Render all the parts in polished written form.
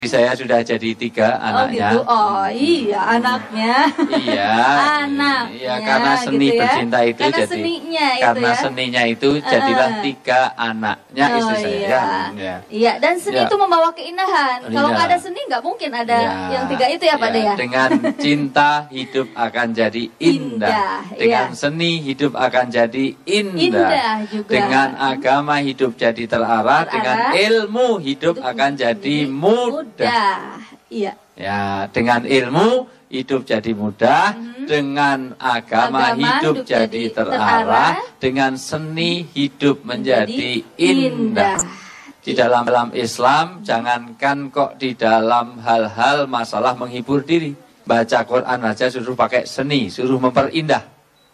Saya sudah jadi 3 anaknya. Oh gitu. Oh iya, anaknya. Iya. Anaknya. Iya, karena seni gitu ya. bercinta itu karena jadi. Seninya itu karena ya. seninya itu jadilah 3 anaknya istri saya. Iya. Ya. Iya, dan seni itu membawa keindahan. Kalau nggak ada seni nggak mungkin ada yang 3 itu ya Pak De ya. Dengan cinta hidup akan jadi indah. Dengan seni hidup akan jadi indah. Juga. Dengan agama hidup jadi terarah. Dengan ilmu hidup akan jadi mudah. Iya. Ya, dengan ilmu hidup jadi mudah, dengan agama hidup jadi terarah, dengan seni hidup menjadi indah. Di dalam Islam, jangankan kok di dalam hal-hal masalah menghibur diri. Baca Quran aja suruh pakai seni, suruh memperindah.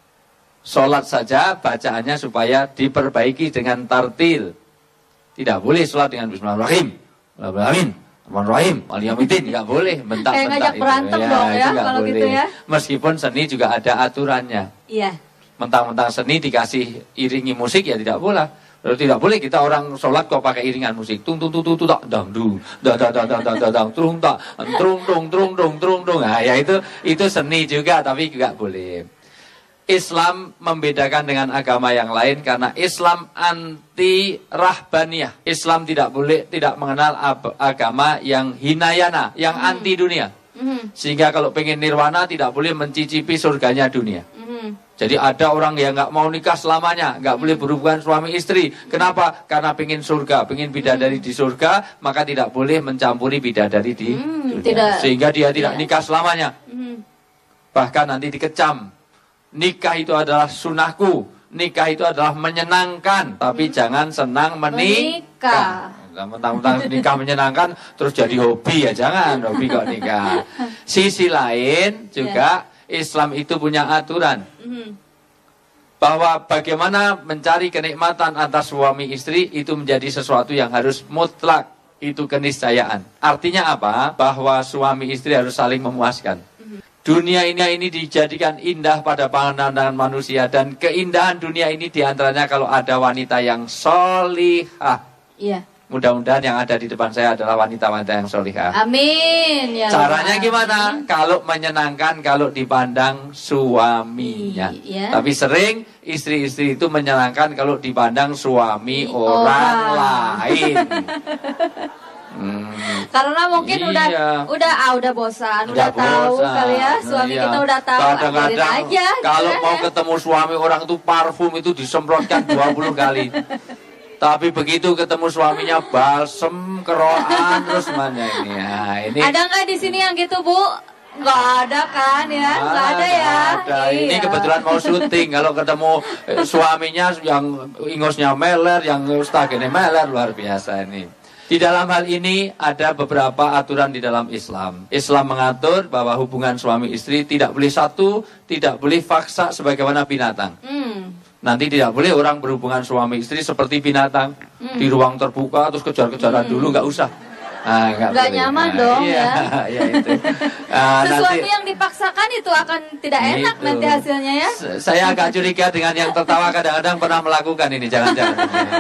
Sholat saja bacaannya supaya diperbaiki dengan tartil. Tidak boleh sholat dengan Bismillahirrahmanirrahim. Amin. Rahim, Aliyamitin, nggak boleh bentak-bentak ngajak berantem dong ya kalau boleh. gitu ya. Meskipun seni juga ada aturannya. Iya. Mentang-mentang seni dikasih iringi musik ya tidak boleh. Tidak boleh kita orang sholat kok pakai iringan musik. Tung tung tung tung tung dang du, da da da da da da dang trung tak, trung trung. Nah, ya itu seni juga tapi juga boleh. Islam membedakan dengan agama yang lain karena Islam anti rahbaniyah. Islam tidak mengenal agama yang hinayana, yang anti dunia. Sehingga kalau pengen nirwana tidak boleh mencicipi surganya dunia. Jadi ada orang yang nggak mau nikah selamanya, nggak boleh berhubungan suami istri. Kenapa? Karena pengen surga, pengen bidadari di surga, maka tidak boleh mencampuri bidadari di dunia. Sehingga dia tidak nikah selamanya. Bahkan nanti dikecam. Nikah itu adalah sunahku, nikah itu adalah menyenangkan, tapi jangan senang menikah. Mentang-mentang nikah menyenangkan, terus jadi hobi ya jangan, hobi kok nikah. Sisi lain juga Islam itu punya aturan bahwa bagaimana mencari kenikmatan atas suami istri itu menjadi sesuatu yang harus mutlak, itu keniscayaan. Artinya apa? Bahwa suami istri harus saling memuaskan. Dunia ini dijadikan indah pada pandangan manusia. Dan keindahan dunia ini diantaranya kalau ada wanita yang solihah. Iya. Mudah-mudahan yang ada di depan saya adalah wanita-wanita yang solihah. Amin. Ya caranya gimana? Kalau menyenangkan kalau dipandang suaminya. Iya. Tapi sering istri-istri itu menyenangkan kalau dipandang suami orang lain. Karena mungkin udah bosan, udah tahu kali ya suami kita udah tahu. Kadang-kadang aja, kalau mau ketemu suami orang itu parfum itu disemprotkan 20 kali. Tapi begitu ketemu suaminya balsem, keroan terus mana ini. Nah, ini ada nggak di sini yang gitu Bu? Nggak ada kan ya? Nggak ada ya? Ada. Ini kebetulan mau syuting. Kalau ketemu suaminya yang ingosnya meler, yang stagenya meler, luar biasa ini. Di dalam hal ini ada beberapa aturan di dalam Islam. Islam mengatur bahwa hubungan suami istri tidak boleh satu, tidak boleh faksa sebagaimana binatang. Nanti tidak boleh orang berhubungan suami istri seperti binatang. Di ruang terbuka terus kejar-kejaran dulu, nggak usah. Nggak nyaman dong ya. Ya itu. Sesuatu yang dipaksakan itu akan tidak enak nanti hasilnya ya. Saya agak curiga dengan yang tertawa kadang-kadang pernah melakukan ini, jangan-jangan.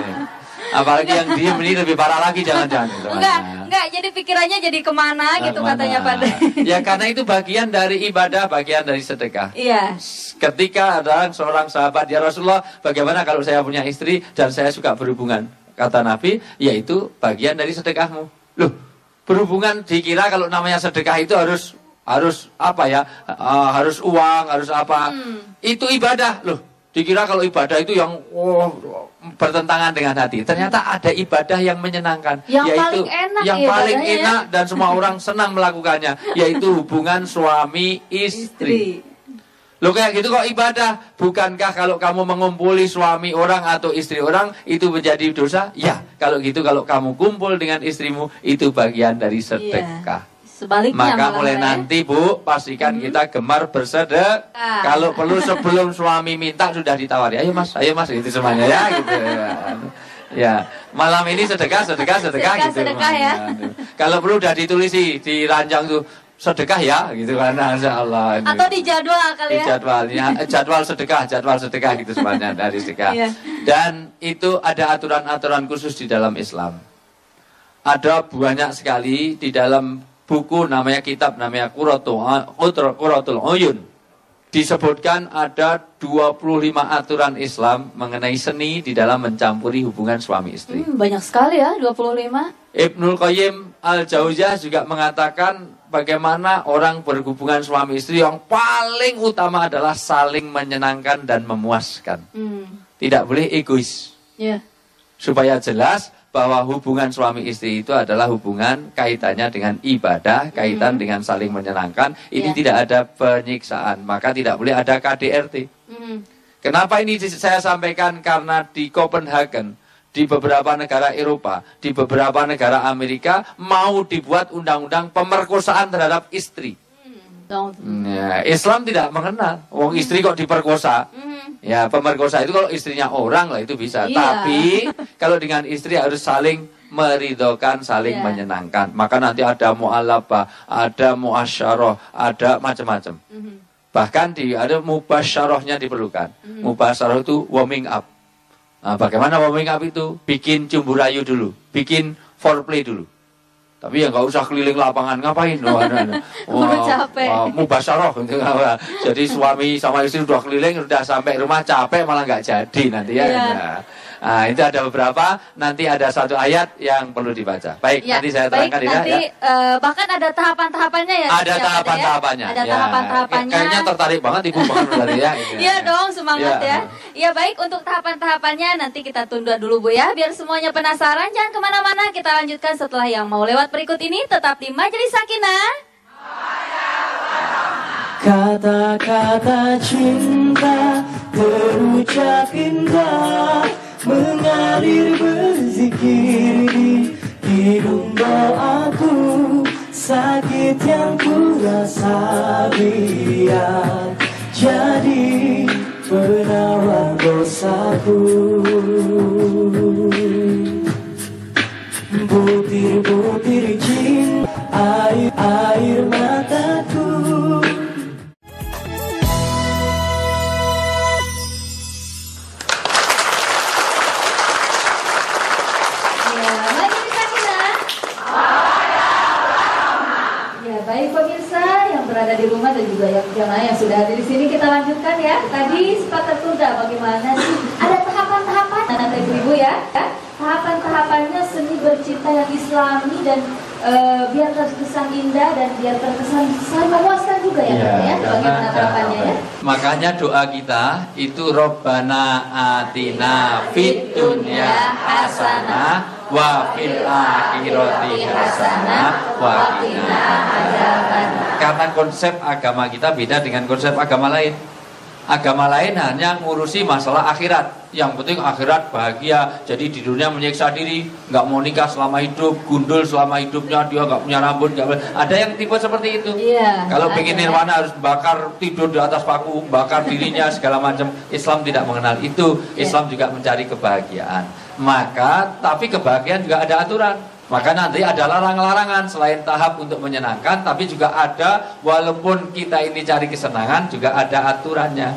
Apalagi yang diem ini lebih parah lagi, jangan-jangan. Enggak, jadi pikirannya jadi kemana gitu katanya Pak De. Ya karena itu bagian dari ibadah, bagian dari sedekah. Iya. Ketika ada seorang sahabat, ya Rasulullah, bagaimana kalau saya punya istri dan saya suka berhubungan? Kata Nabi, yaitu bagian dari sedekahmu. Loh, berhubungan dikira kalau namanya sedekah itu harus apa ya? Harus uang, harus apa? Itu ibadah loh. Dikira kalau ibadah itu yang bertentangan dengan hati. Ternyata ada ibadah yang menyenangkan, yaitu yang paling enak dan semua orang senang melakukannya, yaitu hubungan suami istri. Loh kayak gitu kok ibadah? Bukankah kalau kamu mengumpuli suami orang atau istri orang itu menjadi dosa? Ya, kalau gitu kalau kamu kumpul dengan istrimu itu bagian dari sedekah. Sebaliknya maka mulai nanti Bu, pastikan kita gemar bersedekah. Kalau perlu sebelum suami minta sudah ditawari. Ayo mas gitu semuanya ya gitu ya. Ya, malam ini sedekah gitu. Sedekah ya. Kalau perlu udah ditulisi di ranjang tuh sedekah ya gitu kan, insyaallah. Atau di jadwal kali ya. Jadwal sedekah gitu semuanya dari sedekah. Dan itu ada aturan-aturan khusus di dalam Islam. ada banyak sekali di dalam buku namanya kitab namanya Qurratul Uyun. Disebutkan ada 25 aturan Islam mengenai seni di dalam mencampuri hubungan suami istri. Banyak sekali ya, 25. Ibnul Qayyim Al-Jauziyah juga mengatakan bagaimana orang berhubungan suami istri yang paling utama adalah saling menyenangkan dan memuaskan. Tidak boleh egois. Supaya jelas bahwa hubungan suami istri itu adalah hubungan kaitannya dengan ibadah, kaitan dengan saling menyenangkan. Ini tidak ada penyiksaan, maka tidak boleh ada KDRT. Kenapa ini saya sampaikan? Karena di Copenhagen, di beberapa negara Eropa, di beberapa negara Amerika mau dibuat undang-undang pemerkosaan terhadap istri. Ya, Islam tidak mengenal. Wong istri kok diperkosa. Ya, pemerkosa itu kalau istrinya orang lah itu bisa. Tapi kalau dengan istri harus saling meridhokan, saling menyenangkan. Maka nanti ada mu'alabah, ada mu'asyarah, ada macam-macam. Bahkan ada mubasyarahnya diperlukan. Mubasyarah itu warming up. Nah, bagaimana warming up itu? Bikin cumburayu dulu, bikin foreplay dulu. Tapi ya nggak usah keliling lapangan, ngapain? Capek. Mubasyarah gitu. Jadi suami sama istri udah keliling, udah sampai rumah capek malah nggak jadi nanti ya. Nah, itu ada beberapa, nanti ada satu ayat yang perlu dibaca. Baik, nanti saya terangkan nanti, bahkan ada tahapan-tahapannya ya. Ada tahapan-tahapannya. Ada tahapan-tahapannya. Kayaknya tertarik banget Ibu banget tadi ya. Iya dong, semangat ya. Ya baik, untuk tahapan-tahapannya nanti kita tunda dulu Bu ya, biar semuanya penasaran. Jangan kemana-mana, kita lanjutkan setelah yang mau lewat berikut ini. Tetap di Majelis Sakinah. Kata-kata cinta terucap indah, mengalir berzikir di hidung doaku. Sakit yang ku rasa biar jadi penawar dosaku. Butir-butir cinta, air mataku. Baik pemirsa yang berada di rumah dan juga yang jamaah yang sudah hadir di sini, kita lanjutkan ya. Tadi sempat tertunda bagaimana sih? Ada tahapan-tahapan nanti Ibu ya. Tahapan-tahapannya seni bercinta yang Islami dan biar terkesan indah dan biar terkesan saling memuaskan juga ya, bagaimana tahapannya ya. Makanya doa kita itu Robbana atina fid dunya hasanah wa fil akhirati hasanah wa qina adzabannar. Karena konsep agama kita beda dengan konsep agama lain. Agama lain hanya ngurusi masalah akhirat. Yang penting akhirat bahagia. Jadi di dunia menyiksa diri, nggak mau nikah selama hidup, gundul selama hidupnya, dia nggak punya rambut, nggak. Ada yang tipe seperti itu. Kalau pengen nirwana harus bakar, tidur di atas paku, bakar dirinya segala macam. Islam tidak mengenal itu. Islam juga mencari kebahagiaan. Maka tapi kebahagiaan juga ada aturan. Maka nanti ada larang-larangan selain tahap untuk menyenangkan, tapi juga ada walaupun kita ini cari kesenangan juga ada aturannya.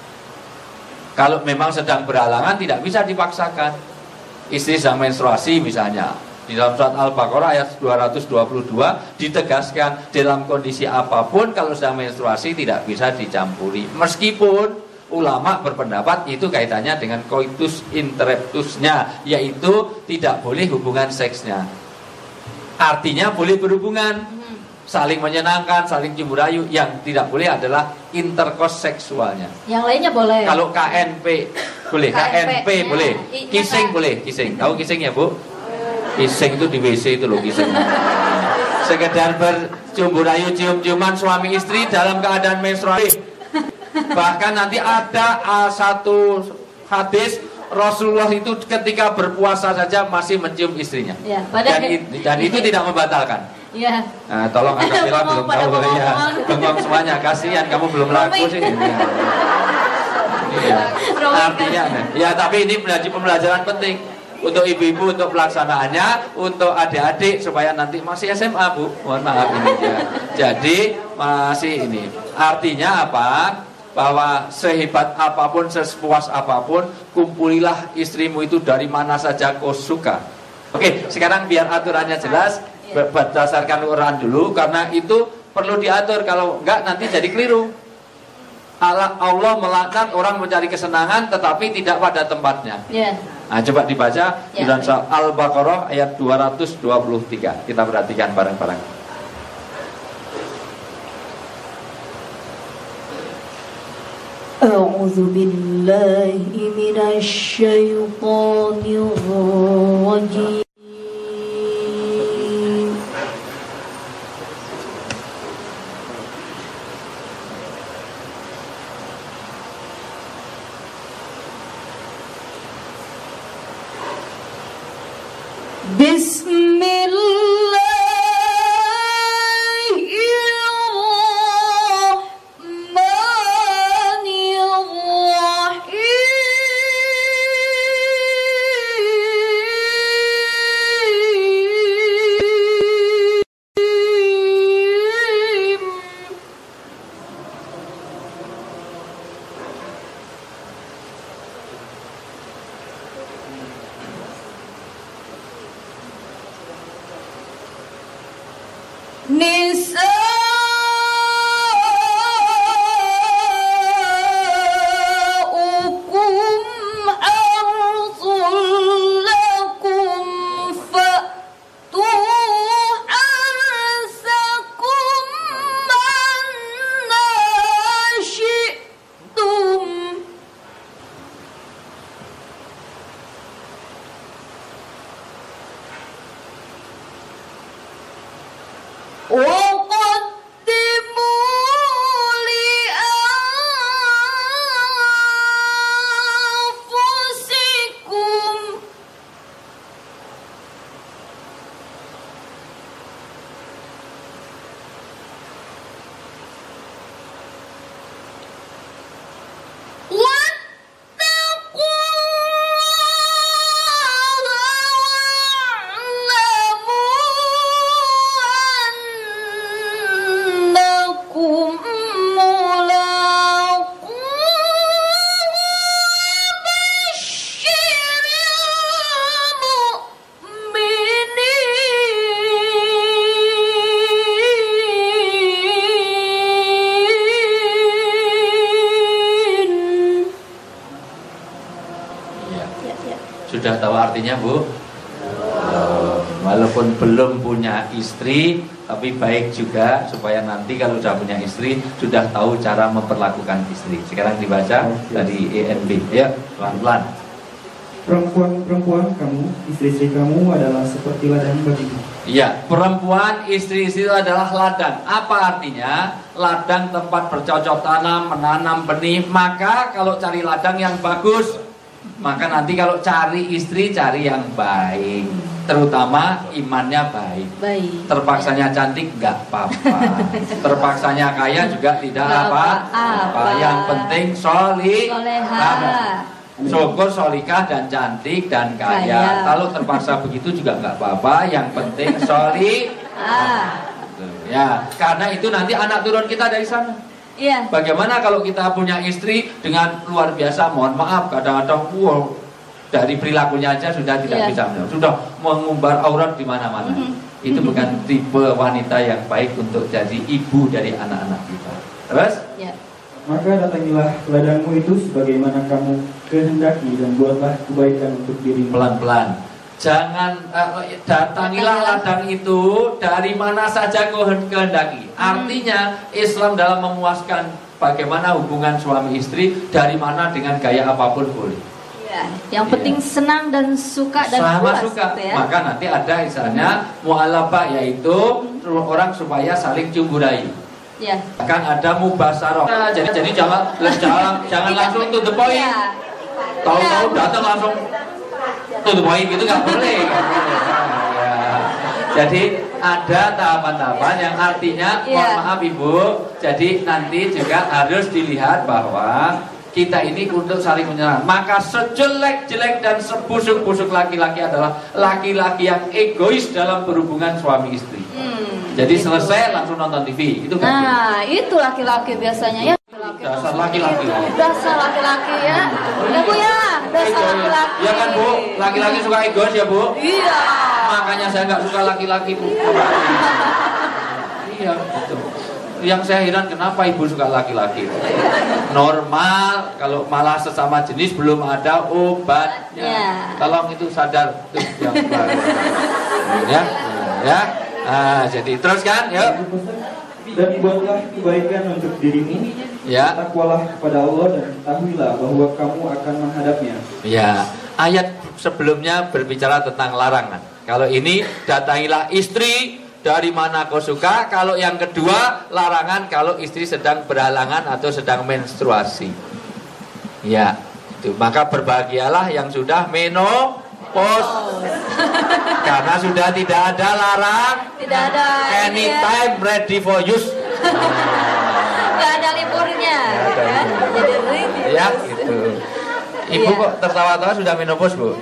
Kalau memang sedang berhalangan tidak bisa dipaksakan. Istri sedang menstruasi misalnya, di dalam surat Al-Baqarah ayat 222 ditegaskan dalam kondisi apapun kalau sedang menstruasi tidak bisa dicampuri. Meskipun ulama berpendapat itu kaitannya dengan coitus interruptusnya, yaitu tidak boleh hubungan seksnya. Artinya boleh berhubungan, saling menyenangkan, saling cium rayu. Yang tidak boleh adalah intercourse seksualnya. Yang lainnya boleh. Kalau KNP boleh, KNP boleh, kissing boleh, kissing. Tahu kissing ya Bu? Kissing itu di WC itu loh, kissing. Sekedar bercium rayu, cium-ciuman suami istri dalam keadaan menstruasi. Bahkan nanti ada satu hadis Rasulullah itu ketika berpuasa saja masih mencium istrinya. Dan itu tidak membatalkan. Nah, tolong Kak Mila belum tahu ya. Bengong semuanya, kasihan kamu belum laku sih. Artinya, ya tapi ini menjadi pembelajaran penting untuk ibu-ibu, untuk pelaksanaannya, untuk adik-adik supaya nanti masih SMA Bu. Mohon maaf ini ya. Jadi masih ini. Artinya apa? Bahwa sehebat apapun, sepuas apapun, kumpulilah istrimu itu dari mana saja kau suka. Oke, sekarang biar aturannya jelas, berdasarkan Quran dulu, karena itu perlu diatur, kalau enggak nanti jadi keliru. Allah melaknat orang mencari kesenangan tetapi tidak pada tempatnya. Ya. Nah, coba dibaca di dalam surah Al-Baqarah ayat 223. Kita perhatikan bareng-bareng. A'udzu billahi minasy syaithanir rajim. Sudah tahu artinya, Bu? Walaupun belum punya istri, tapi baik juga supaya nanti kalau sudah punya istri sudah tahu cara memperlakukan istri. Sekarang dibaca dari ENB, ya, pelan-pelan. Perempuan kamu, istri-istri kamu adalah seperti ladang bagimu. Iya, perempuan istri-istri itu adalah ladang. Apa artinya? Ladang tempat bercocok tanam, menanam benih. Maka kalau cari ladang yang bagus, maka nanti kalau cari istri cari yang baik, terutama imannya baik. Terpaksanya cantik nggak apa-apa, terpaksanya kaya juga tidak apa-apa. Yang penting solihah, syukur solikah dan cantik dan kaya. Kalau terpaksa begitu juga nggak apa-apa. Yang penting solihah. Ya, karena itu nanti anak turun kita dari sana. Iya. Bagaimana kalau kita punya istri dengan luar biasa, mohon maaf kadang-kadang dari perilakunya aja sudah tidak bisa, sudah mengumbar aurat di mana-mana. Itu bukan tipe wanita yang baik untuk jadi ibu dari anak-anak kita. Terus? Ya. Maka datangilah ladangmu itu sebagaimana kamu kehendaki dan buatlah kebaikan untuk dirimu. Pelan-pelan. Jangan datangilah ladang itu dari mana saja kau kehendaki. Artinya Islam dalam memuaskan bagaimana hubungan suami istri dari mana dengan gaya apapun boleh. Ya, yang penting senang dan suka dan sama puas, suka. gitu ya. Maka nanti ada misalnya mu'alabah, yaitu orang supaya saling cumburai. Ya. Akan ada mubasaroh. Nah, jadi jangan langsung to the point. Tahu-tahu datang langsung to the point gitu nggak boleh. Ya. Jadi ada tahapan-tahapan yang artinya, mohon maaf Ibu, jadi nanti juga harus dilihat bahwa kita ini untuk saling menyerang. Maka sejelek-jelek dan sebusuk-busuk laki-laki adalah laki-laki yang egois dalam berhubungan suami istri. Jadi selesai langsung nonton TV. Itu kan? Nah, itu laki-laki biasanya ya. Dasar laki-laki. Dasar laki-laki ya. Ya Bu ya. Dasar laki-laki. Ya kan Bu, laki-laki suka egois ya Bu. Iya. Makanya saya nggak suka laki-laki Bu. Iya gitu. Yang saya heran kenapa ibu suka laki-laki. Normal, kalau malah sesama jenis belum ada obatnya. Ya. Tolong itu sadar tuh yang baru. Ya, ya. Nah, jadi terus kan, yuk. Dan buatlah kebaikan untuk dirimu, Ya. takwalah kepada Allah dan ketahuilah bahwa kamu akan menghadapnya. Ya, ayat sebelumnya berbicara tentang larangan. Kalau ini datangilah istri dari mana kau suka. Kalau yang kedua larangan kalau istri sedang berhalangan atau sedang menstruasi. Ya, itu. Maka berbahagialah yang sudah menopause. Karena sudah tidak ada larang. Tidak ada ini ya. Anytime ready for use. Nggak ada liburnya. Nggak ada Ya. liburnya. Jadi ready. Ya, gitu. Ibu Iya. kok tertawa-tawa sudah menopause, Bu?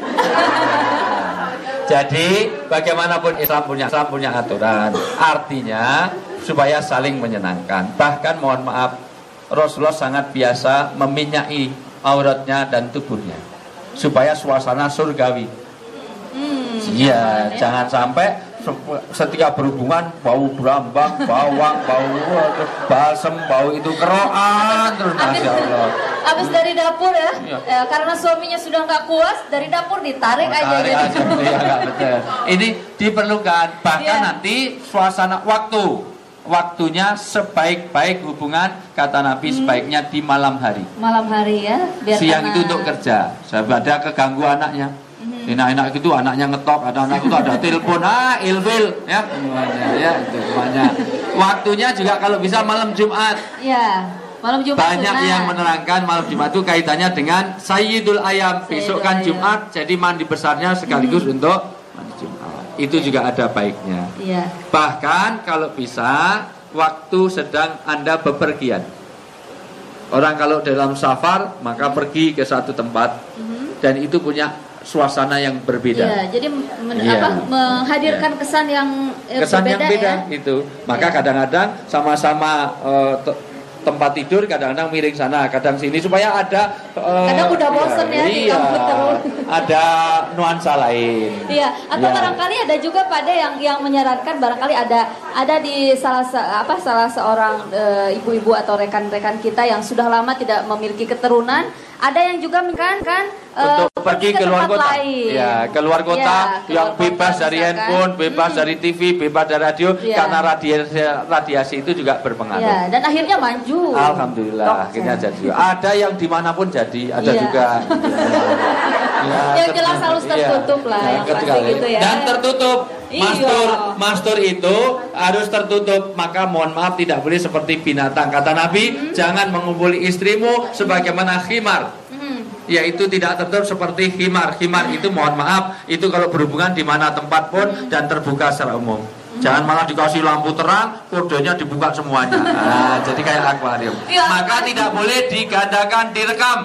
Jadi bagaimanapun Islam punya aturan. Artinya supaya saling menyenangkan. Bahkan mohon maaf, Rasulullah sangat biasa meminyai auratnya dan tubuhnya supaya suasana surgawi. Iya, jangan sampai setiap berhubungan bau berambang, bawang, bau balsem, bau itu keroan terus, masya Allah. Habis dari dapur ya, Iya. karena suaminya sudah nggak kuat, dari dapur ditarik aja Tarik jadi. aja, iya, nggak betul. Ini diperlukan, bahkan Iya. nanti suasana waktunya sebaik-baik hubungan, kata Nabi sebaiknya di malam hari. Malam hari ya, biar Siang tenang. itu untuk kerja. Saya ada keganggu anaknya. Enak-enak gitu anaknya ngetok, ada anak itu ada telepon, ilfil ya semuanya, ya itu semuanya. Waktunya juga kalau bisa malam Jumat. Iya, malam Jumat Banyak sunnah. yang menerangkan malam Jumat itu kaitannya dengan Sayyidul Ayam. Besok kan Ayam. Jumat, jadi mandi besarnya sekaligus untuk mandi Jumat. Itu juga ada baiknya. Iya. Bahkan kalau bisa waktu sedang Anda bepergian. Orang kalau dalam safar maka pergi ke satu tempat dan itu punya suasana yang berbeda. Iya, jadi Iya. menghadirkan kesan yang Kesan yang beda ya. itu. Maka kadang-kadang sama-sama tempat tidur, kadang-kadang miring sana, kadang sini supaya ada Kadang udah bosen ya di iya, kampung terus. ada nuansa lain. Iya, atau Iya. barangkali ada juga pada yang menyarankan barangkali ada di salah seorang ibu-ibu atau rekan-rekan kita yang sudah lama tidak memiliki keturunan, ada yang juga kan Untuk pergi ke luar tempat kota, lain. ya keluar kota Ya, yang keluar bebas kota dari misalkan. handphone, bebas dari TV, bebas dari radio, Iya. karena radiasi itu juga berpengaruh. Ya, dan akhirnya maju. Alhamdulillah, Dokter. akhirnya jadi. Ada yang dimanapun jadi, ada Iya. juga. Ya, Yang jelas harus tertutup lah, yang pasti gitu ya. Dan tertutup. Iya. Mastur itu harus tertutup. Maka mohon maaf tidak boleh seperti binatang. Kata Nabi, jangan mengumpuli istrimu sebagaimana khimar. Yaitu tidak tertutup seperti khimar. Khimar itu mohon maaf, itu kalau berhubungan di mana tempat pun dan terbuka secara umum. Jangan malah dikasih lampu terang, kodenya dibuka semuanya. Nah, jadi kayak akuarium. Iya. Maka tidak boleh digandakan, direkam.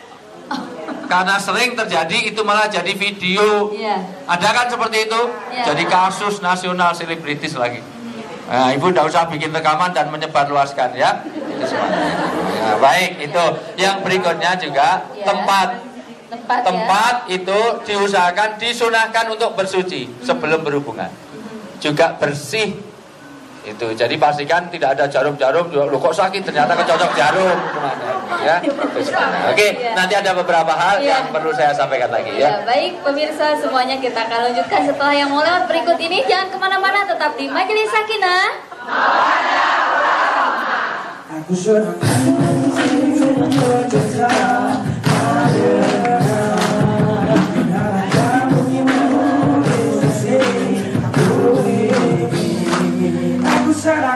Karena sering terjadi itu malah jadi video. Iya. Ada kan seperti itu? Iya. Jadi kasus nasional selebritis lagi. Nah, ibu tidak usah bikin rekaman dan menyebarluaskan ya. Itu semuanya. Ya, baik, itu. Yang berikutnya juga Ya. tempat. Tempat itu diusahakan disunahkan untuk bersuci sebelum berhubungan. Juga bersih. Itu. Jadi pastikan tidak ada jarum-jarum. Loh kok sakit ternyata kecocok jarum. Ya. Itu semuanya. Oke, Ya. nanti ada beberapa hal Ya. yang perlu saya sampaikan lagi ya. ya. Baik pemirsa semuanya kita akan lanjutkan setelah yang mau lewat berikut ini. Jangan kemana-mana, tetap di Majelis Sakinah. Aku senang aku senang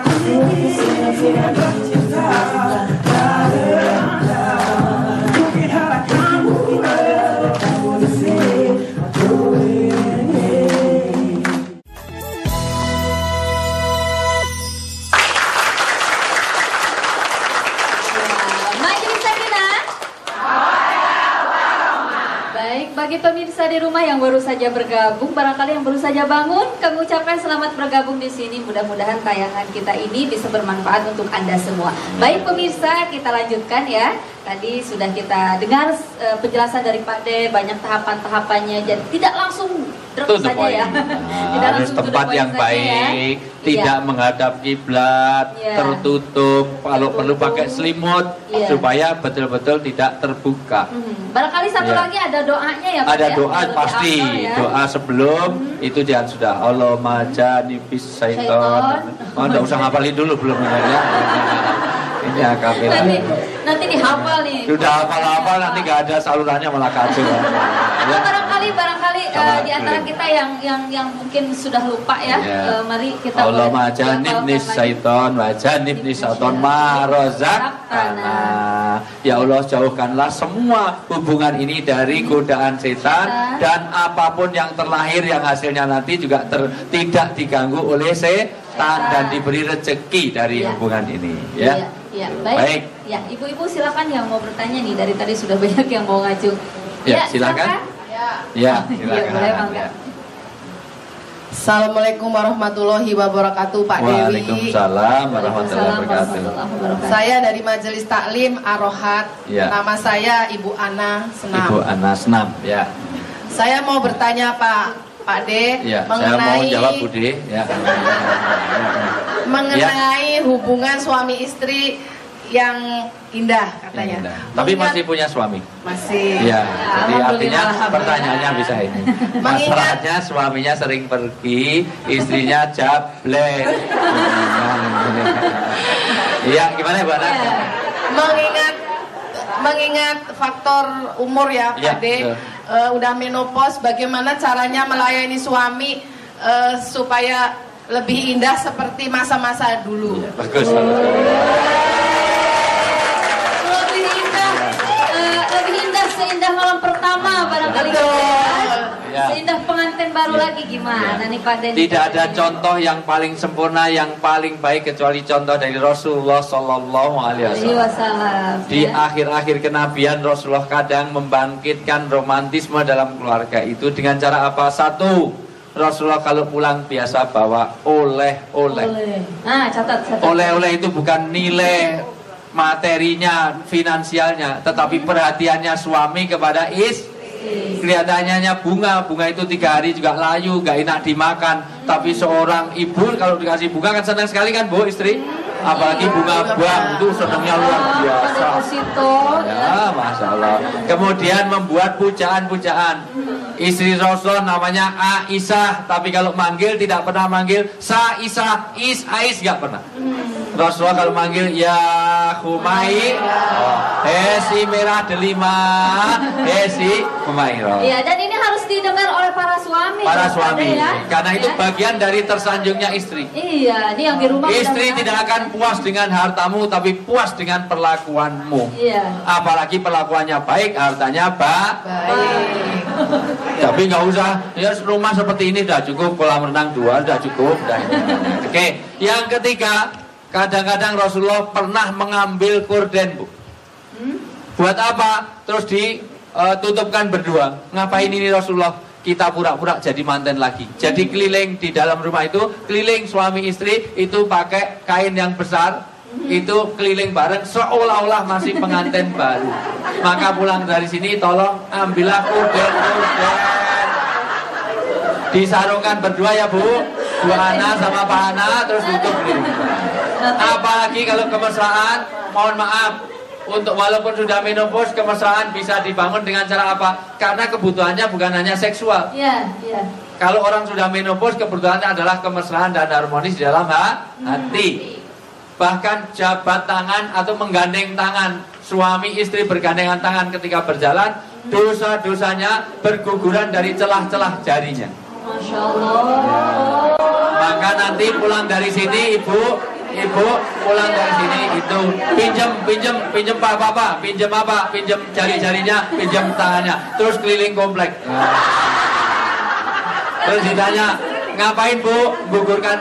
Majelis Sakinah. Baik bagi pemirsa di rumah yang baru saja bergabung, barangkali yang baru saja bangun, kami ucapkan selamat bergabung di sini. Mudah-mudahan tayangan kita ini bisa bermanfaat untuk Anda semua. Baik pemirsa, kita lanjutkan ya. Tadi sudah kita dengar penjelasan dari Pak D, banyak tahapan-tahapannya, jadi tidak langsung drop saja ya. Tidak Harus langsung tempat yang baik, tidak menghadap kiblat, tertutup, kalau perlu pakai selimut supaya betul-betul tidak terbuka. Barangkali satu lagi ada doanya ya Pak. Ada doa pasti, doa sebelum itu jangan sudah Allah majanibis syaiton. Enggak usah ngapalin dulu belum ya. Ini akapel. Nanti dihafal nih. Sudah hafal-hafal nanti nggak ada salurannya malah kacau. Ya. Barangkali di antara kita yang mungkin sudah lupa ya. Mari kita Allah majanibnis syaiton wa janibnis syaiton ma razaqtana. Ya Allah, jauhkanlah semua hubungan ini dari godaan setan, dan apapun yang terlahir yang hasilnya nanti juga tidak diganggu oleh setan dan diberi rezeki dari hubungan ini ya. Ya, baik. Ya, ibu-ibu silakan yang mau bertanya nih, dari tadi sudah banyak yang mau ngacung. Ya, silakan. Ya, silakan. Boleh, Bangga. Assalamualaikum warahmatullahi wabarakatuh, Pak Dewi. Waalaikumsalam warahmatullahi wabarakatuh. Saya dari Majelis Taklim Ar-Rohat. Nama saya Ibu Ana Senam. Ibu Ana Senam, ya. Saya mau bertanya Pak D, saya mengenai mau jawab Bu D, ya. Mengenai hubungan suami istri yang indah katanya. Indah. Tapi masih punya suami. Masih. Ya, jadi artinya pertanyaannya bisa ini. Masalahnya suaminya sering pergi, istrinya jablek. Iya, gimana Bu Ana? Mengingat faktor umur ya Pak D, udah menopause, bagaimana caranya melayani suami supaya lebih indah seperti masa-masa dulu? Bagus. Lebih indah seindah malam pertama barangkali. Seindah pengantin baru lagi gimana nih Pak Den? Tidak ada contoh yang paling sempurna, yang paling baik kecuali contoh dari Rasulullah Sallallahu Alaihi Wasallam. Di akhir-akhir kenabian Rasulullah kadang membangkitkan romantisme dalam keluarga itu dengan cara apa? Satu, Rasulullah kalau pulang biasa bawa oleh-oleh. Nah, catat. Oleh-oleh itu bukan nilai materinya, finansialnya, tetapi perhatiannya suami kepada kelihatannya bunga itu 3 hari juga layu, gak enak dimakan. Tapi seorang ibu kalau dikasih bunga kan senang sekali kan Bu, istri? Apalagi bunga buah itu senangnya luar biasa. Ya, Masya Allah. Kemudian membuat pujaan-pujaan. Istri Rasul namanya Aisyah, tapi kalau manggil tidak pernah manggil Saisah, Ais gak pernah. Rasulullah kalau manggil ya Humai, Hesi merah delima, Hesi Humai. Iya, dan ini harus didengar oleh para suami. Para suami, karena itu bagian dari tersanjungnya istri. Iya, ini yang di rumah. Istri tidak akan puas dengan hartamu, tapi puas dengan perlakuanmu. Iya. Apalagi perlakuannya baik, hartanya baik. Tapi nggak usah, ya rumah seperti ini sudah cukup, kolam renang 2 sudah cukup. Oke, yang ketiga, kadang-kadang Rasulullah pernah mengambil korden Bu. Buat apa? Terus ditutupkan berdua. Ngapain ini Rasulullah? Kita pura-pura jadi manten lagi. Jadi keliling di dalam rumah itu, keliling suami istri itu pakai kain yang besar, itu keliling bareng seolah-olah masih pengantin baru. Maka pulang dari sini tolong ambillah korden. Disarungkan berdua ya Bu, Bu Ana sama Pak Ana, terus tutup keliling. Apalagi kalau kemesraan, mohon maaf, untuk walaupun sudah menopause, kemesraan bisa dibangun dengan cara apa? Karena kebutuhannya bukan hanya seksual. Iya. Kalau orang sudah menopause, kebutuhannya adalah kemesraan dan harmonis di dalam hati. Bahkan jabat tangan atau menggandeng tangan, suami istri bergandengan tangan ketika berjalan, dosa-dosanya berguguran dari celah-celah jarinya. Masya Allah. Maka nanti pulang dari sini Ibu pulang dari sini itu pinjem apa? Pinjem jari-jarinya, pinjem tangannya, terus keliling komplek. Terus ditanya, ngapain Bu? Gugurkan.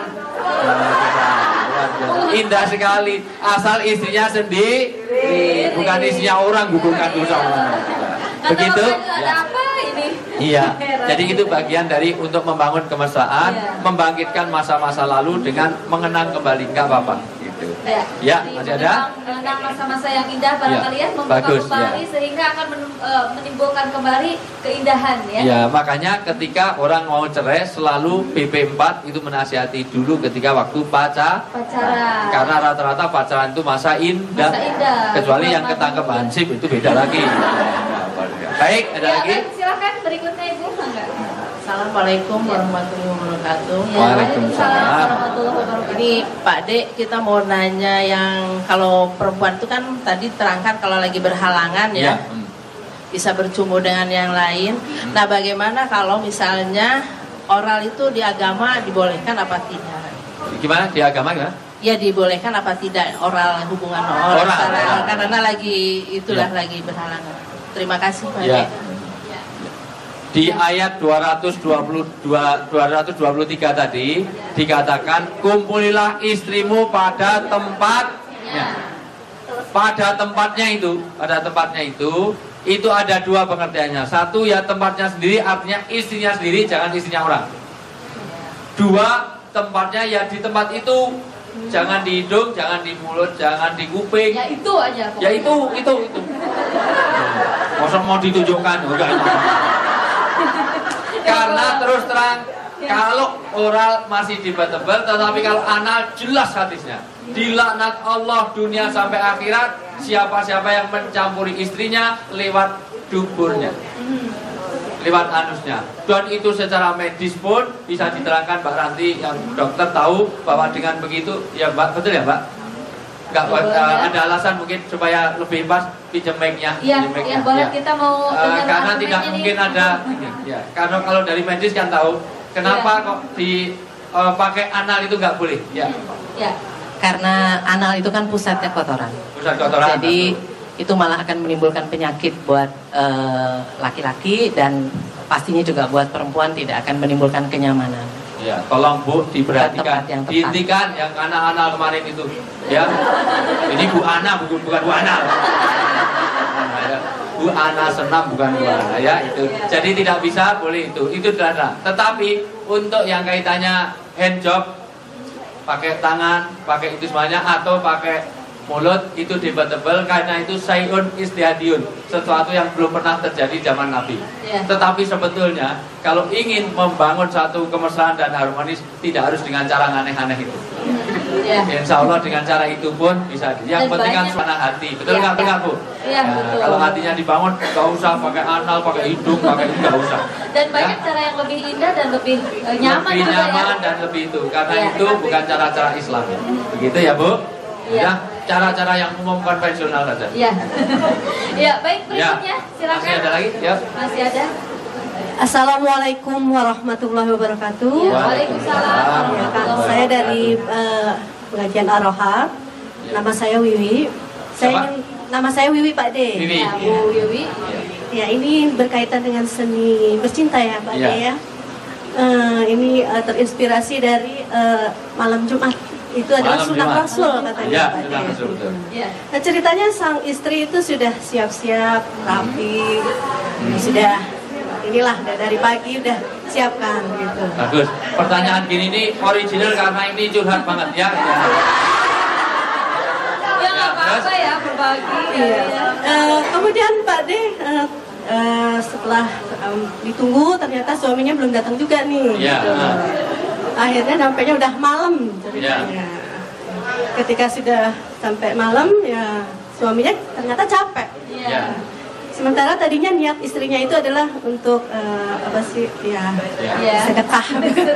Indah sekali, asal istrinya sendiri, bukan istrinya orang, gugurkan dosa. Begitu? Ada apa ini? Iya, jadi itu bagian dari untuk membangun kemesraan, membangkitkan masa-masa lalu dengan mengenang kembali, nggak apa-apa. Gitu. Ya, masih ada? Mengenang masa-masa yang indah barangkali ya, membuka bagus, kembali sehingga akan menimbulkan kembali keindahan ya. Ya, makanya ketika orang mau cerai selalu PP4 itu menasihati dulu ketika waktu pacaran. Karena rata-rata pacaran itu masa indah. Kecuali yang ketangkep hansip itu beda lagi. Baik, ada lagi? Baik, silakan berikutnya Ibu. Assalamualaikum warahmatullahi wabarakatuh. Waalaikumsalam warahmatullahi wabarakatuh. Ini Pak Dek, kita mau nanya yang kalau perempuan itu kan tadi terangkan kalau lagi berhalangan ya, bisa bercumbu dengan yang lain. Nah, bagaimana kalau misalnya oral itu di agama dibolehkan apa tidak? Gimana di agama gimana? Ya dibolehkan apa tidak oral, hubungan oral. Karena lagi itulah lagi berhalangan. Terima kasih Pak Dek. Di ayat 223 tadi dikatakan kumpulilah istrimu pada tempatnya. Pada tempatnya itu ada dua pengertiannya. Satu ya tempatnya sendiri, artinya istrinya sendiri, jangan istrinya orang. Dua, tempatnya ya di tempat itu, jangan di hidung, jangan di mulut, jangan di kuping. Ya itu aja. Ya itu. Masa mau ditunjukkan enggak. Karena terus terang kalau oral masih debatable, tetapi kalau anal jelas hadisnya. Dilaknat Allah dunia sampai akhirat siapa-siapa yang mencampuri istrinya lewat duburnya, lewat anusnya. Dan itu secara medis pun bisa diterangkan Mbak Ranti yang dokter tahu bahwa dengan begitu, ya Mbak, betul ya Mbak? Enggak ada alasan mungkin supaya lebih pas pinjam mic-nya. Iya, boleh kita mau karena tidak mungkin ada ya, karena kalau dari medis kan tahu kenapa kok dipakai anal itu nggak boleh ya. Karena anal itu kan pusatnya kotoran. Pusat kotoran. Jadi itu malah akan menimbulkan penyakit buat laki-laki dan pastinya juga buat perempuan tidak akan menimbulkan kenyamanan. Ya, tolong Bu diperhatikan, dihentikan yang anal kemarin itu. Ya, ini Bu Ana bukan Bu Ana. Bu Ana senam bukan Bu Ana ya itu. Jadi tidak bisa boleh itu dana. Tetapi untuk yang kaitannya hand job, pakai tangan, pakai itu semuanya atau pakai mulut itu debatable karena itu sayun istihadiun, sesuatu yang belum pernah terjadi zaman Nabi. Tetapi sebetulnya kalau ingin membangun satu kemesraan dan harmonis tidak harus dengan cara aneh-aneh itu. Insya Allah dengan cara itu pun bisa. Yang penting kan suasana hati, betul nggak Bu? Iya, betul. Kalau hatinya dibangun, nggak usah pakai anal, pakai hidung, pakai itu nggak usah. Dan banyak cara yang lebih indah dan lebih nyaman. Lebih nyaman dan lebih itu, karena itu bukan cara-cara Islam. Begitu ya Bu? Ya, cara-cara yang umum konvensional saja. Iya. Ya, baik berikutnya. Silakan. Masih ada lagi? Ya. Masih ada. Assalamualaikum warahmatullahi wabarakatuh. Waalaikumsalam. Saya dari pengajian Ar-Roha. Nama saya Wiwi. Nama saya Wiwi Pak De. Wiwi. Bu Wiwi. Ya, ini berkaitan dengan seni bercinta ya Pak De ya. Ini terinspirasi dari malam Jumat. Itu adalah sunnah Rasul katanya Pak De. Betul. Nah, ceritanya sang istri itu sudah siap-siap, rapi, sudah inilah dari pagi udah siapkan gitu. Bagus. Pertanyaan gini ini original karena ini curhat banget ya. Ya nggak apa-apa ya berbagi. Kemudian Pak De setelah ditunggu ternyata suaminya belum datang juga nih. Gitu. Akhirnya sampainya udah malam ceritanya. Ketika sudah sampai malam ya suaminya ternyata capek. Sementara tadinya niat istrinya itu adalah untuk sedekah.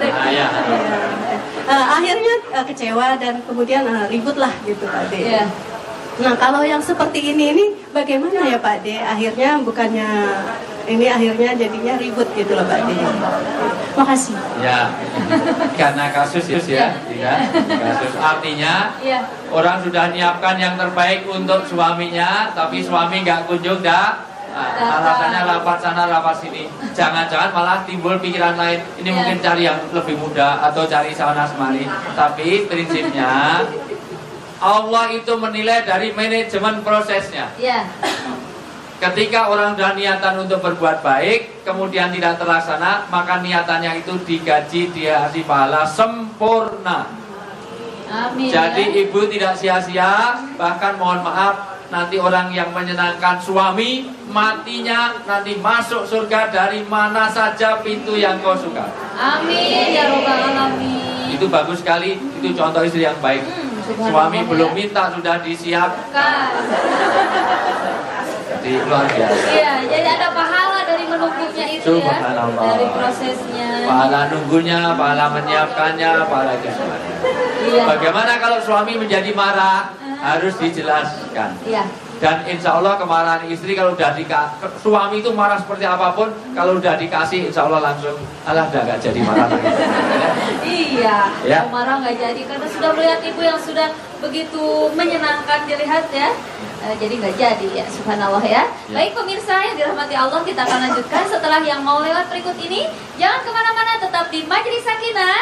Akhirnya kecewa dan kemudian ribut lah gitu Pak De. Nah kalau yang seperti ini bagaimana ya Pak De? Akhirnya akhirnya jadinya ribut gitu loh Pak De. Makasih. Ya, karena kasus ya, kasus artinya orang sudah menyiapkan yang terbaik untuk suaminya, tapi suami nggak kunjung alasannya rapat sana rapat sini. Jangan-jangan malah timbul pikiran lain. Ini mungkin cari yang lebih mudah atau cari sana semari. Tapi prinsipnya Allah itu menilai dari manajemen prosesnya. Ketika orang sudah niatan untuk berbuat baik, kemudian tidak terlaksana, maka niatannya itu digaji, dikasih pahala sempurna. Amin. Jadi Ya. ibu tidak sia-sia, bahkan mohon maaf, nanti orang yang menyenangkan suami, matinya nanti masuk surga dari mana saja pintu yang kau suka. Amin ya robbal alamin. Itu bagus sekali, itu contoh istri yang baik. Suami belum minta sudah disiapkan. Jadi luar biasa. Iya, jadi ada pahala dari menunggunya itu ya, Subhanallah. dari prosesnya. Pahala nunggunya, pahala menyiapkannya, pahala itu semuanya. Iya. Bagaimana kalau suami menjadi marah? Harus dijelaskan. Iya. Dan insya Allah kemarahan istri kalau udah suami itu marah seperti apapun, kalau udah dikasih insya Allah langsung alah udah gak jadi marah lagi. Iya, Ya. marah nggak jadi karena sudah melihat ibu yang sudah begitu menyenangkan dilihat ya. Jadi nggak jadi ya, subhanallah ya. Baik pemirsa yang dirahmati Allah, kita akan lanjutkan setelah yang mau lewat berikut ini. Jangan kemana-mana, tetap di Majelis Sakinah.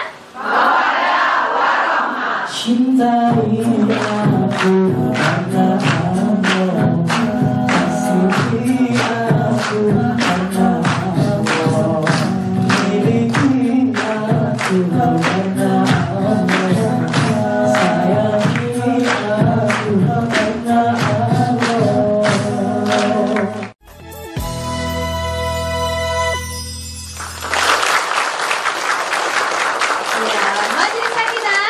Cintai aku karena Allah, kasihi aku karena Allah, miliki aku karena Allah, sayangi aku karena Allah. Ya, Majelis Sakinah.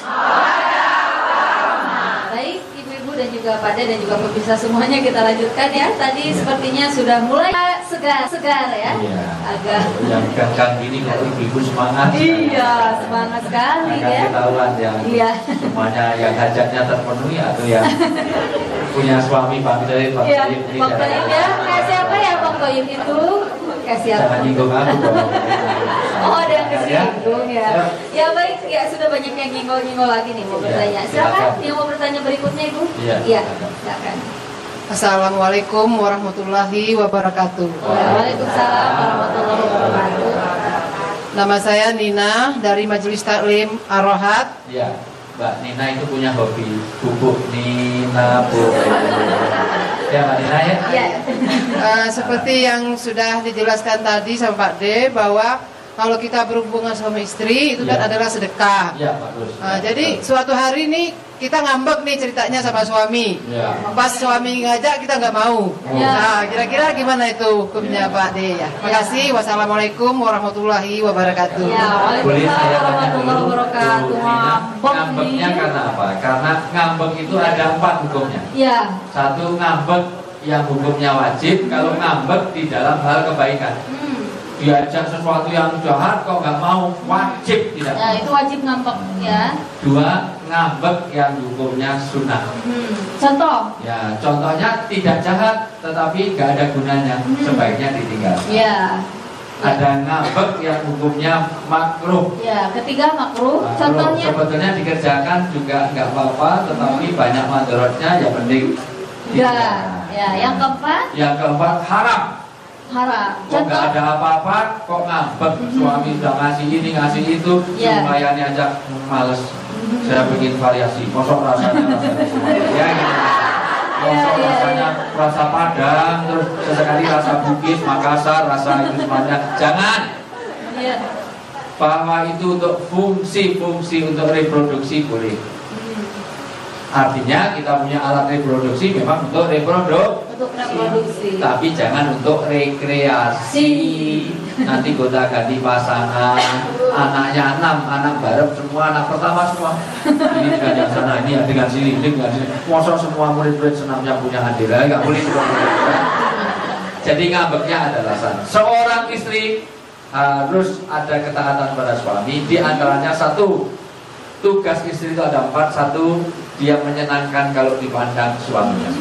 Baik, ibu-ibu dan juga Pak De dan juga pemirsa semuanya, kita lanjutkan ya. Tadi sepertinya sudah mulai segar ya. Iya. Agak. Yang ganggang gini kalau ibu semangat. Iya, semangat sekali Akan ya. ketahuan yang Iya. semuanya yang hajatnya terpenuhi atau yang punya suami Bang Toib, Bang Iya, Toib ini Bang Toib ya. Kayak siapa ya Bang Toib itu? Kayak siapa? jangan nyinggung aku dong. Oh, ada yang kesinggung ya. Ya baik, ya sudah banyak yang nyinggol-nyinggol lagi nih mau bertanya. Silakan yang mau bertanya berikutnya Ibu? Iya. Silakan. Assalamualaikum warahmatullahi wabarakatuh. Waalaikumsalam warahmatullahi wabarakatuh. Nama saya Nina dari Majelis Taklim Ar-Rohat. Iya, Mbak Nina itu punya hobi bubuk Nina bubuk. Ya Mbak Nina ya. Iya. Seperti yang sudah dijelaskan tadi sama Pak D, bahwa kalau kita berhubungan sama istri itu kan Ya. adalah sedekah. Iya bagus. Jadi suatu hari nih kita ngambek nih ceritanya sama suami. Ya. Pas suami ngajak kita nggak mau. Ya. Nah, kira-kira gimana itu hukumnya Pak D ya? Terima kasih. Wassalamualaikum warahmatullahi wabarakatuh. Ya, Boleh waalaikumsalam saya tanya warahmatullahi dulu, wabarakatuh. Bu Nina, Ngambek ngambeknya nih. karena apa? Karena ngambek itu ada 4 hukumnya. Ya. Satu, ngambek yang hukumnya wajib kalau ngambek di dalam hal kebaikan. Diajak sesuatu yang jahat kok nggak mau, wajib tidak Ya, mau. itu wajib ngambek ya. 2, ngambek yang hukumnya sunnah. Contoh. Ya, contohnya tidak jahat tetapi nggak ada gunanya, sebaiknya ditinggal. Ya. Ada ngambek yang hukumnya makruh. Ya, ketiga makruh. Makruh. Contohnya Sebetulnya dikerjakan juga nggak apa-apa, tetapi banyak mandorotnya, ya penting enggak. Ya, yang keempat Yang keempat, haram. haram. Kok nggak ada apa-apa, kok ngambek, suami sudah ngasih ini ngasih itu, Ya. lumayannya aja males. Saya bikin variasi, mosok rasanya ya gitu. Mosok Ya, ya, rasanya rasa Padang, terus sesekali rasa Bugis, Makassar, rasa itu semuanya. Jangan. Ya. Bahwa itu untuk fungsi-fungsi untuk reproduksi boleh. Artinya kita punya alat reproduksi memang untuk Untuk reproduksi. tapi jangan untuk rekreasi. Nanti gonta ganti pasangan, anaknya 6, anak bareng semua, anak pertama semua. Ini dengan yang sana, ini dengan sini, ini dengan sini. Masa semua murid-murid senam yang punya andila, nggak boleh seperti itu. Jadi ngambeknya ada alasan. Seorang istri harus ada ketaatan pada suami. Di antaranya satu, tugas istri itu ada 4. Satu, dia menyenangkan kalau dipandang suaminya.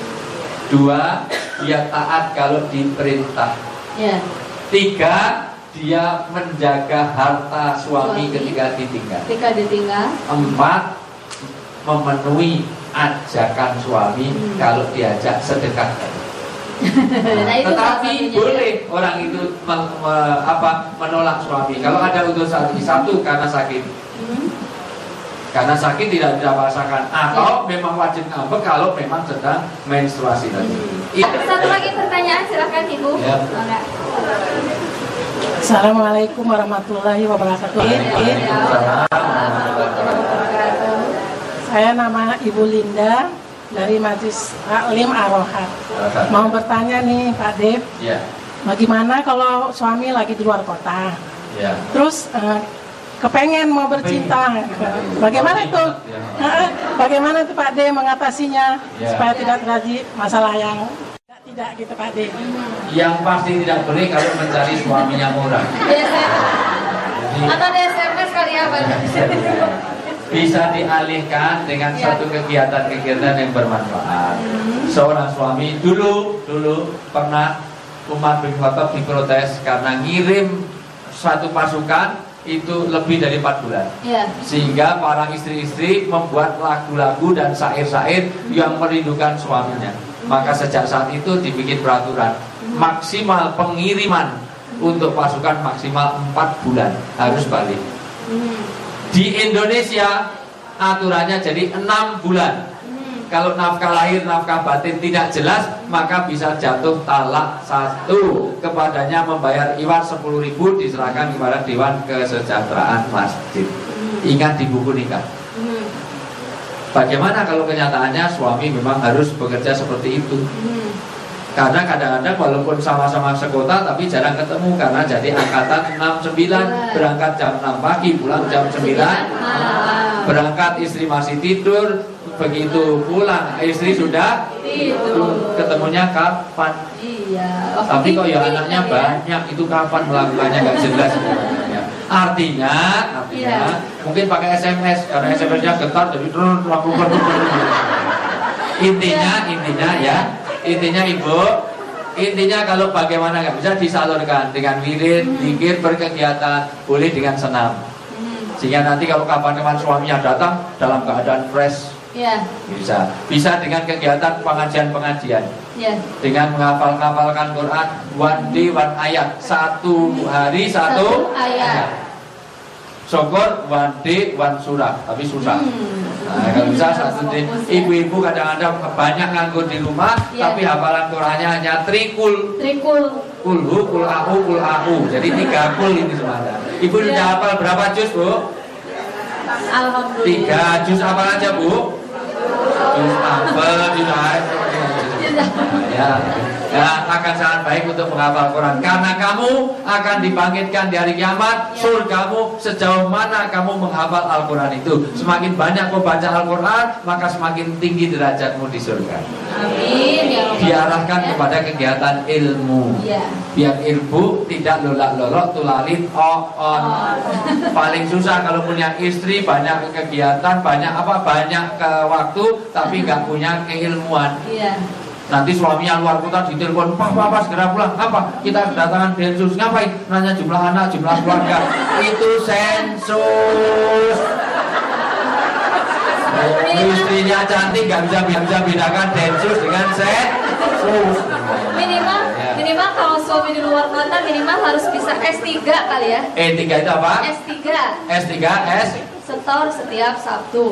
2, dia taat kalau diperintah. Ya. 3, dia menjaga harta suami ketika ditinggal. Ketika ditinggal. 4, memenuhi ajakan suami kalau diajak sedekah. Nah, itu salah Tetapi satunya, boleh orang itu menolak suami. Kalau ada unsur satu karena sakit, Karena sakit tidak dirasakan, atau memang wajib ngambek kalau memang sedang menstruasi tadi. Satu lagi pertanyaan, silakan Ibu. Ya. Assalamualaikum warahmatullahi wabarakatuh. Saya nama Ibu Linda dari Majelis Taklim Ar-Rohat. Mau bertanya nih Pak Dev, bagaimana kalau suami lagi di luar kota, terus kepengen mau bercinta, bagaimana itu? Bagaimana itu Pak D mengatasinya supaya tidak terjadi masalah yang tidak gitu Pak D? Yang pasti tidak boleh kalau mencari suaminya murah. Atau di SMS kali ya Pak? Bisa dialihkan dengan satu kegiatan-kegiatan yang bermanfaat. Seorang suami dulu pernah Umar bin Khattab diprotes karena ngirim satu pasukan itu lebih dari 4 bulan. Sehingga para istri-istri membuat lagu-lagu dan syair-syair yang merindukan suaminya. Maka sejak saat itu dibikin peraturan maksimal pengiriman untuk pasukan maksimal 4 bulan harus balik. Di Indonesia aturannya jadi 6 bulan. Kalau nafkah lahir, nafkah batin tidak jelas, maka bisa jatuh talak 1. Kepadanya membayar iwar 10.000 diserahkan kepada Dewan Kesejahteraan Masjid. Ingat di buku nikah. Bagaimana kalau kenyataannya suami memang harus bekerja seperti itu? Karena kadang-kadang walaupun sama-sama sekota tapi jarang ketemu, karena jadi angkatan 6-9, berangkat jam 6 pagi, pulang jam 9 berangkat istri masih tidur, begitu pulang istri sudah tidur. Ketemunya kapan? Tapi kok ya anaknya banyak, itu kapan melakukannya nggak jelas. Artinya mungkin pakai SMS, karena SMS-nya getar jadi lakukan. Intinya Ibu, kalau bagaimana nggak bisa disalurkan dengan wirid, zikir, berkegiatan, boleh dengan senam. Sehingga nanti kalau kapan-kapan suaminya datang dalam keadaan fresh, bisa dengan kegiatan pengajian, dengan menghafalkan Quran one day one ayat, 1 hari 1 ayat. Syukur one day one surah, tapi susah. Nah, kalau bisa satu day. Ibu-ibu kadang-kadang banyak nganggur di rumah, tapi hafalan Qurannya hanya trikul. Kulhu, kul aku. Jadi 3 kul ini semuanya. Ibu sudah hafal berapa juz, Bu? Alhamdulillah. 3 juz apa aja, Bu? Juz hafal, ya, akan sangat baik untuk menghafal Quran, karena kamu akan dibangkitkan di hari kiamat. Surgamu sejauh mana kamu menghafal Al-Quran itu. Semakin banyak kau baca Al-Quran, maka semakin tinggi derajatmu di surga. Amin. Diarahkan kepada kegiatan ilmu, biar ilmu tidak lolak-lolok tulalit on. Paling susah kalau punya istri, banyak kegiatan, banyak waktu, tapi nggak punya keilmuan. Nanti suaminya luar kota ditelepon, Pak, segera pulang. Apa? Kita kedatangan densus. Ngapain? Nanya jumlah anak, jumlah keluarga. Itu sensus. Istrinya cantik, nggak bisa bedakan densus dengan sensus. Minimal kalau suami di luar kota minimal harus bisa S3 kali ya. E3 itu apa? S3 setor setiap Sabtu.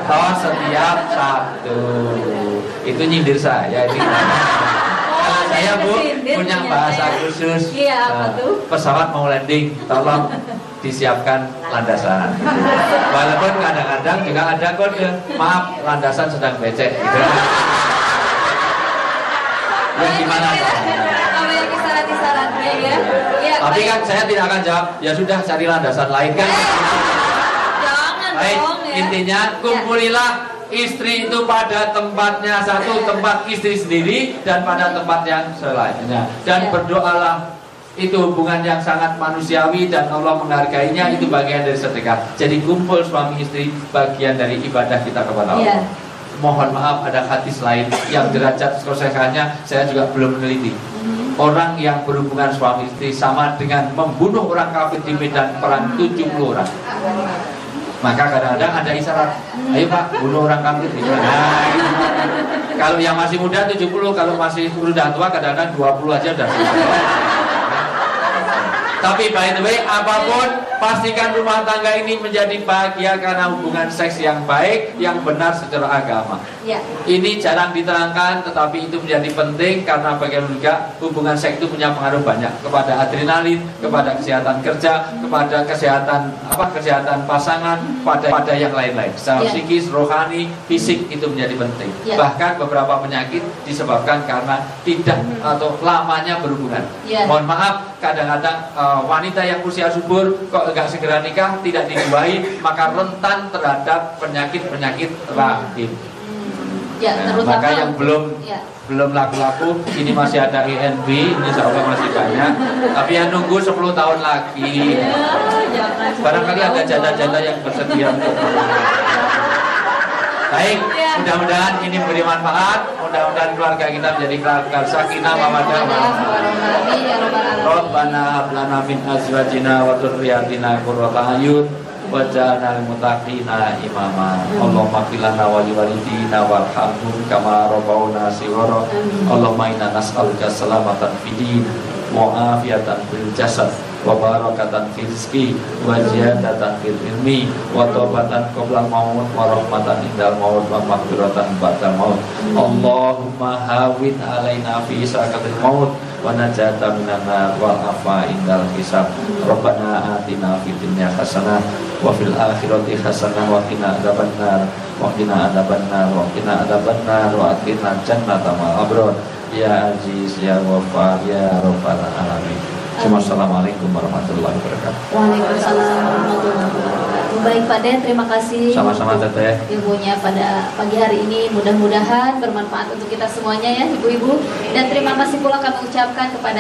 Itu nyindir saya ini. Kalau saya Bu punya bahasa khusus. Apa tuh? Pesawat mau landing, tolong disiapkan landasan. Walaupun kadang-kadang juga ada kode, maaf landasan sedang becek. Gitu. Ya gimana? Kalau yang kisaran-kisarannya ya. Tapi kan saya tidak akan jawab. Ya sudah cari landasan lain kan. Baik, intinya kumpulilah istri itu pada tempatnya, satu tempat istri sendiri dan pada tempat yang selainnya, dan berdoalah. Itu hubungan yang sangat manusiawi dan Allah menghargainya, itu bagian dari sedekah. Jadi kumpul suami istri bagian dari ibadah kita kepada Allah. Mohon maaf ada hadis lain yang derajat kesolehannya saya juga belum meneliti. Orang yang berhubungan suami istri sama dengan membunuh orang kafir di medan perang 70 orang. Maka kadang-kadang ada isyarat, ayo Pak, bunuh orang kafir. Kalau yang masih muda 70, kalau masih udah tua kadang-kadang 20 aja udah selesai. Tapi by the way, apapun Pastikan rumah tangga ini menjadi bahagia karena hubungan seks yang baik, yang benar secara agama. Ya. Ini jarang diterangkan, tetapi itu menjadi penting karena bagaimana juga hubungan seks itu punya pengaruh banyak kepada adrenalin, kepada kesehatan kerja, kepada kesehatan pasangan, pada yang lain-lain. Secara psikis, rohani, fisik itu menjadi penting. Bahkan beberapa penyakit disebabkan karena tidak atau lamanya berhubungan. Mohon maaf, kadang-kadang wanita yang usia subur kok enggak segera nikah, tidak dibuahi, maka rentan terhadap penyakit-penyakit rahim. Maka yang belum laku-laku, ini masih ada INB, ini insya Allah masih banyak. Tapi yang nunggu 10 tahun lagi. Barangkali ada janda-janda yang bersedia untuk baik, mudah-mudahan ini memberi manfaat. Mudah-mudahan keluarga kita menjadi keluarga sakinah mawaddah warahmah. Rabbana hab lana min azwajina wa dzurriyyatina qurrata a'yun waj'alna lil muttaqina imama. Allahumma ighfir lana wa liwalidina warhamhum kama rabbauna shighara. Allahumma inna nas'aluka salamatan fid din wa afiyatan fil jasad wa barakatan fil rizqi wa ziyadatan fil ilmi wa taubatan qabla maut wa rahmatan indal maut wa maghfiratan ba'da maut. Allahumma hawin alaina fi sakatil maut wa najata minan nar wal afa indal hisab. Rabbana atina fid dunya hasanah wa fil akhirati hasanah wa qina adzabannar wa qina adzabannar wa qina adzabannar wa atina jannata ma'al abrar. Ya Aziz ya Ghaffar ya Rabbal alamin. Assalamualaikum warahmatullahi wabarakatuh. Waalaikumsalam warahmatullahi wabarakatuh. Baik Pak Den, terima kasih. Sama-sama Teteh. Ilmunya pada pagi hari ini mudah-mudahan bermanfaat untuk kita semuanya ya ibu-ibu. Dan terima kasih pula kami ucapkan kepada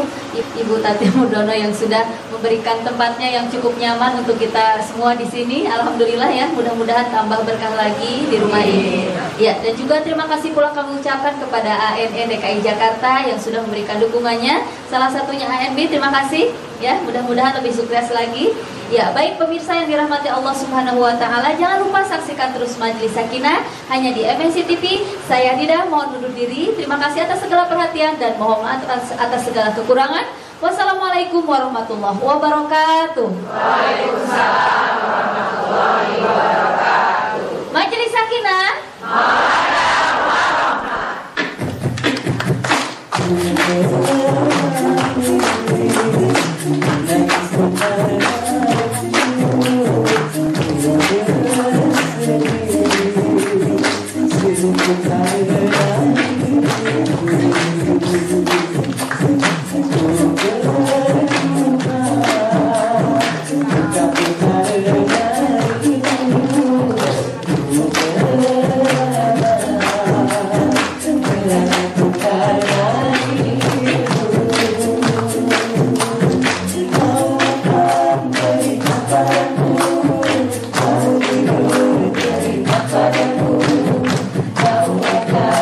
Ibu Tati Mudono yang sudah memberikan tempatnya yang cukup nyaman untuk kita semua di sini. Alhamdulillah ya, mudah-mudahan tambah berkah lagi di rumah ini. Ya, dan juga terima kasih pula kami ucapkan kepada ANN DKI Jakarta yang sudah memberikan dukungannya. Salah satunya ANB, terima kasih. Ya, mudah-mudahan lebih sukses lagi. Ya, baik pemirsa yang dirahmati Allah Subhanahu wa taala, jangan lupa saksikan terus Majelis Sakinah hanya di MNC TV. Saya Dida mohon undur diri. Terima kasih atas segala perhatian dan mohon maaf atas segala kekurangan. Wassalamualaikum warahmatullahi wabarakatuh. Waalaikumsalam warahmatullahi wabarakatuh. Majelis Sakinah. Kau akan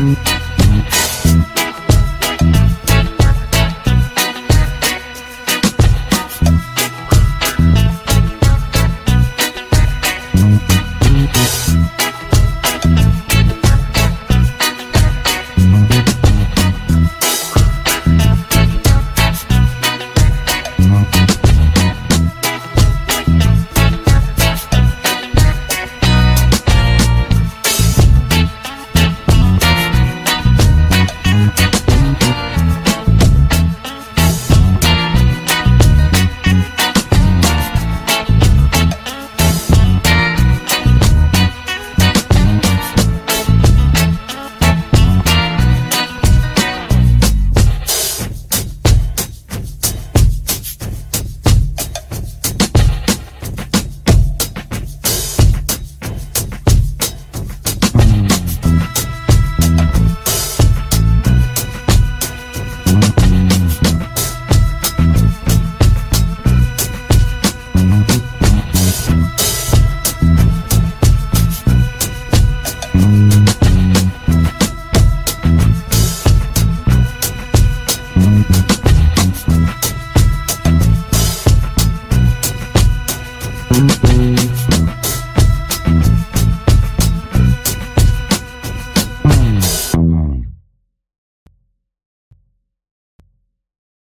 Thank you.